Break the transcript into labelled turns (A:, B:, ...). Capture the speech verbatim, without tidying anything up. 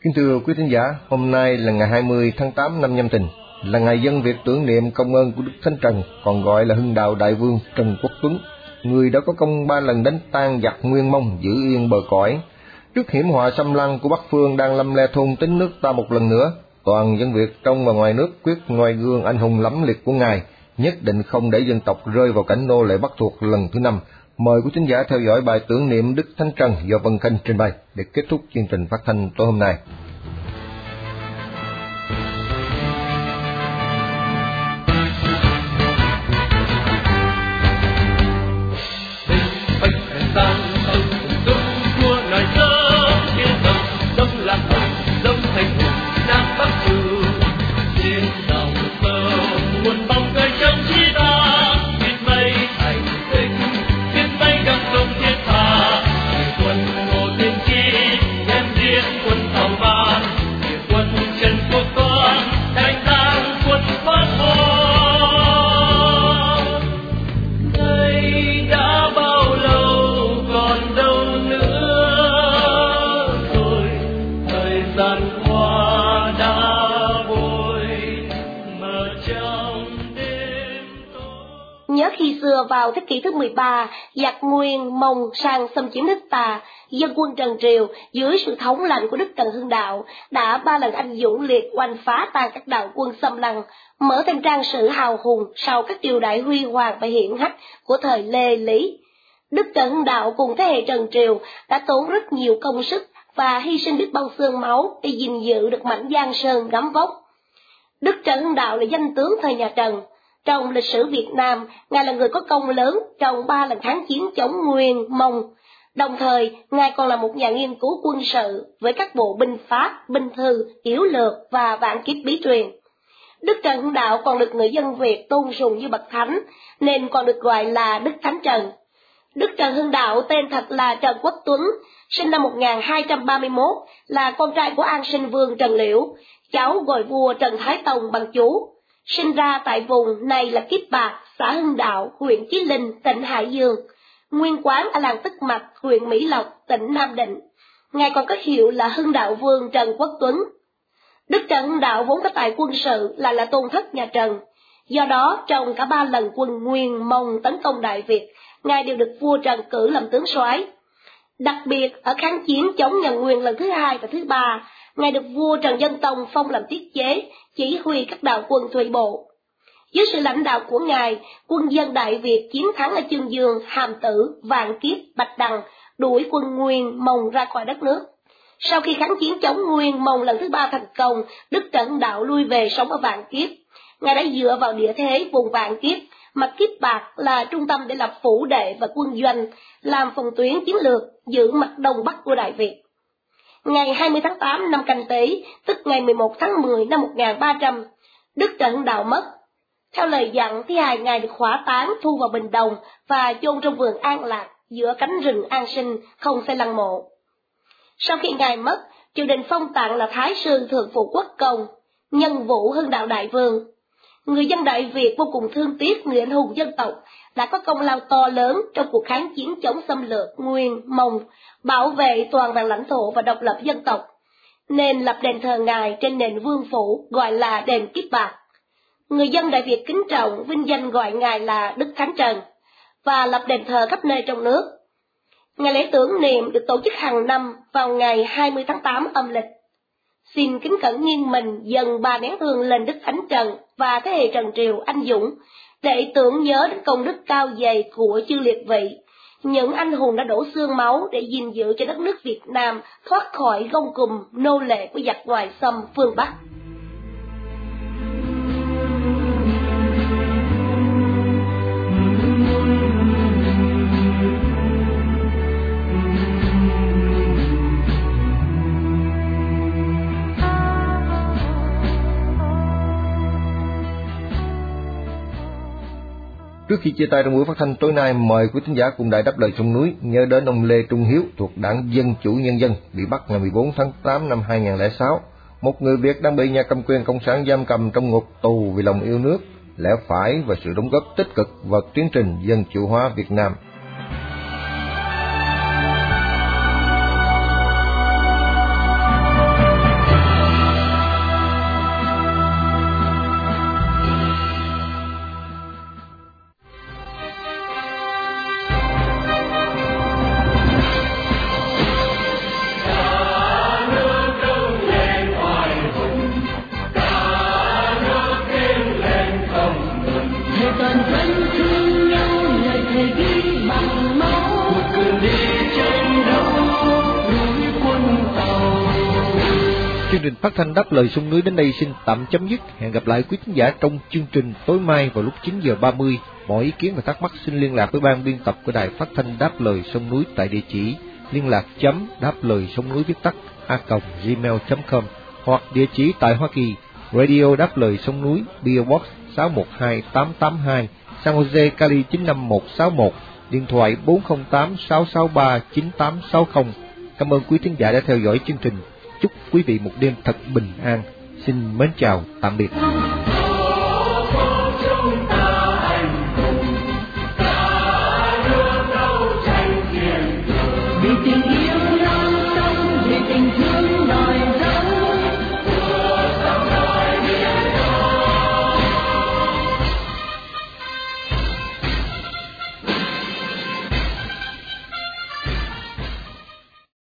A: Kính thưa quý thính giả, hôm nay là ngày hai mươi tháng tám năm Nhâm Thìn, là ngày dân Việt tưởng niệm công ơn của Đức Thánh Trần, còn gọi là Hưng Đạo Đại Vương Trần Quốc Tuấn, người đã có công ba lần đánh tan giặc Nguyên Mông giữ yên bờ cõi. Trước hiểm họa xâm lăng của Bắc Phương đang lâm le thôn tính nước ta một lần nữa, toàn dân Việt trong và ngoài nước quyết noi gương anh hùng lẫm liệt của Ngài, nhất định không để dân tộc rơi vào cảnh nô lệ Bắc thuộc lần thứ năm. Mời quý thính giả theo dõi bài tưởng niệm Đức Thánh Trần do Vân Khanh trình bày để kết thúc chương trình phát thanh tối hôm nay.
B: Nhớ khi xưa vào thế kỷ thứ mười ba, giặc Nguyên Mông sang xâm chiếm nước ta, dân quân Trần Triều dưới sự thống lãnh của Đức Trần Hưng Đạo đã ba lần anh dũng liệt oanh phá tan các đạo quân xâm lăng, mở thêm trang sử hào hùng sau các triều đại huy hoàng và hiển hách của thời Lê Lý. Đức Trần Hưng Đạo cùng thế hệ Trần Triều đã tốn rất nhiều công sức và hy sinh biết bao xương máu để gìn giữ được mảnh Giang Sơn gấm vóc. Đức Trần Hưng Đạo là danh tướng thời nhà Trần. Trong lịch sử Việt Nam, Ngài là người có công lớn trong ba lần kháng chiến chống Nguyên Mông. Đồng thời, Ngài còn là một nhà nghiên cứu quân sự với các bộ binh pháp, binh thư, yếu lược và vạn kiếp bí truyền. Đức Trần Hưng Đạo còn được người dân Việt tôn sùng như bậc thánh, nên còn được gọi là Đức Thánh Trần. Đức Trần Hưng Đạo tên thật là Trần Quốc Tuấn, sinh năm một nghìn hai trăm ba mươi mốt, là con trai của An Sinh Vương Trần Liễu, cháu gọi vua Trần Thái Tông bằng chú. Sinh ra tại vùng này là Kiếp Bạc, xã Hưng Đạo, huyện Chí Linh, tỉnh Hải Dương. Nguyên quán ở làng Tức Mạch, huyện Mỹ Lộc, tỉnh Nam Định. Ngài còn có hiệu là Hưng Đạo Vương Trần Quốc Tuấn. Đức Trần Hưng Đạo vốn có tài quân sự là là tôn thất nhà Trần. Do đó, trong cả ba lần quân Nguyên Mông tấn công Đại Việt, Ngài đều được vua Trần cử làm tướng soái. Đặc biệt, ở kháng chiến chống nhà Nguyên lần thứ hai và thứ ba, Ngài được vua Trần Nhân Tông phong làm tiết chế, chỉ huy các đạo quân thủy bộ. Dưới sự lãnh đạo của Ngài, quân dân Đại Việt chiến thắng ở Chương Dương, Hàm Tử, Vạn Kiếp, Bạch Đằng, đuổi quân Nguyên Mông ra khỏi đất nước. Sau khi kháng chiến chống Nguyên Mông lần thứ ba thành công, Đức Trần Hưng Đạo lui về sống ở Vạn Kiếp. Ngài đã dựa vào địa thế vùng Vạn Kiếp, mà Kiếp Bạc là trung tâm để lập phủ đệ và quân doanh, làm phòng tuyến chiến lược giữ mặt đông bắc của Đại Việt. Ngày hai mươi tháng tám năm Canh Tý, tức ngày mười một tháng mười năm một nghìn ba trăm, Đức Trần Hưng Đạo mất. Theo lời dặn, thi hài Ngài được hỏa táng thu vào Bình Đồng và chôn trong vườn An Lạc giữa cánh rừng An Sinh, không xây lăng mộ. Sau khi Ngài mất, triều đình phong tặng là Thái sư Thượng Phụ Quốc Công, nhân vụ Hưng Đạo Đại Vương. Người dân Đại Việt vô cùng thương tiếc người anh hùng dân tộc đã có công lao to lớn trong cuộc kháng chiến chống xâm lược Nguyên Mông, bảo vệ toàn vẹn lãnh thổ và độc lập dân tộc, nên lập đền thờ Ngài trên nền vương phủ gọi là đền Kiếp Bạc. Người dân Đại Việt kính trọng vinh danh gọi Ngài là Đức Thánh Trần và lập đền thờ khắp nơi trong nước. Ngày lễ tưởng niệm được tổ chức hàng năm vào ngày hai mươi tháng tám âm lịch. Xin kính cẩn nghiêng mình dâng ba nén hương lên Đức Thánh Trần và thế hệ Trần Triều anh dũng để tưởng nhớ đến công đức cao dày của chư liệt vị, những anh hùng đã đổ xương máu để gìn giữ cho đất nước Việt Nam thoát khỏi gông cùm nô lệ của giặc ngoài xâm phương Bắc.
A: Trước khi chia tay trong buổi phát thanh tối nay, mời quý thính giả cùng Đài Đáp Lời Sông Núi nhớ đến ông Lê Trung Hiếu thuộc Đảng Dân Chủ Nhân dân bị bắt ngày mười bốn tháng tám năm hai nghìn không trăm lẻ sáu, một người Việt đang bị nhà cầm quyền cộng sản giam cầm trong ngục tù vì lòng yêu nước, lẽ phải và sự đóng góp tích cực vào tiến trình dân chủ hóa Việt Nam. chương trình phát thanh Đáp Lời Sông Núi đến đây xin tạm chấm dứt. Hẹn gặp lại quý khán giả trong chương trình tối mai vào lúc chín giờ ba mươi. Mọi ý kiến và thắc mắc xin liên lạc với ban biên tập của đài phát thanh Đáp Lời Sông Núi tại địa chỉ liên lạc chấm đáp lời sông núi viết tắt a còng gmail chấm com hoặc địa chỉ tại Hoa Kỳ Radio Đáp Lời Sông Núi, pê ô Box sáu một hai tám tám hai, San Jose, Cali chín năm một sáu một, điện thoại bốn không tám sáu sáu ba chín tám sáu không. Cảm ơn quý thính giả đã theo dõi chương trình. Chúc quý vị một đêm thật bình an. Xin mến chào, tạm biệt.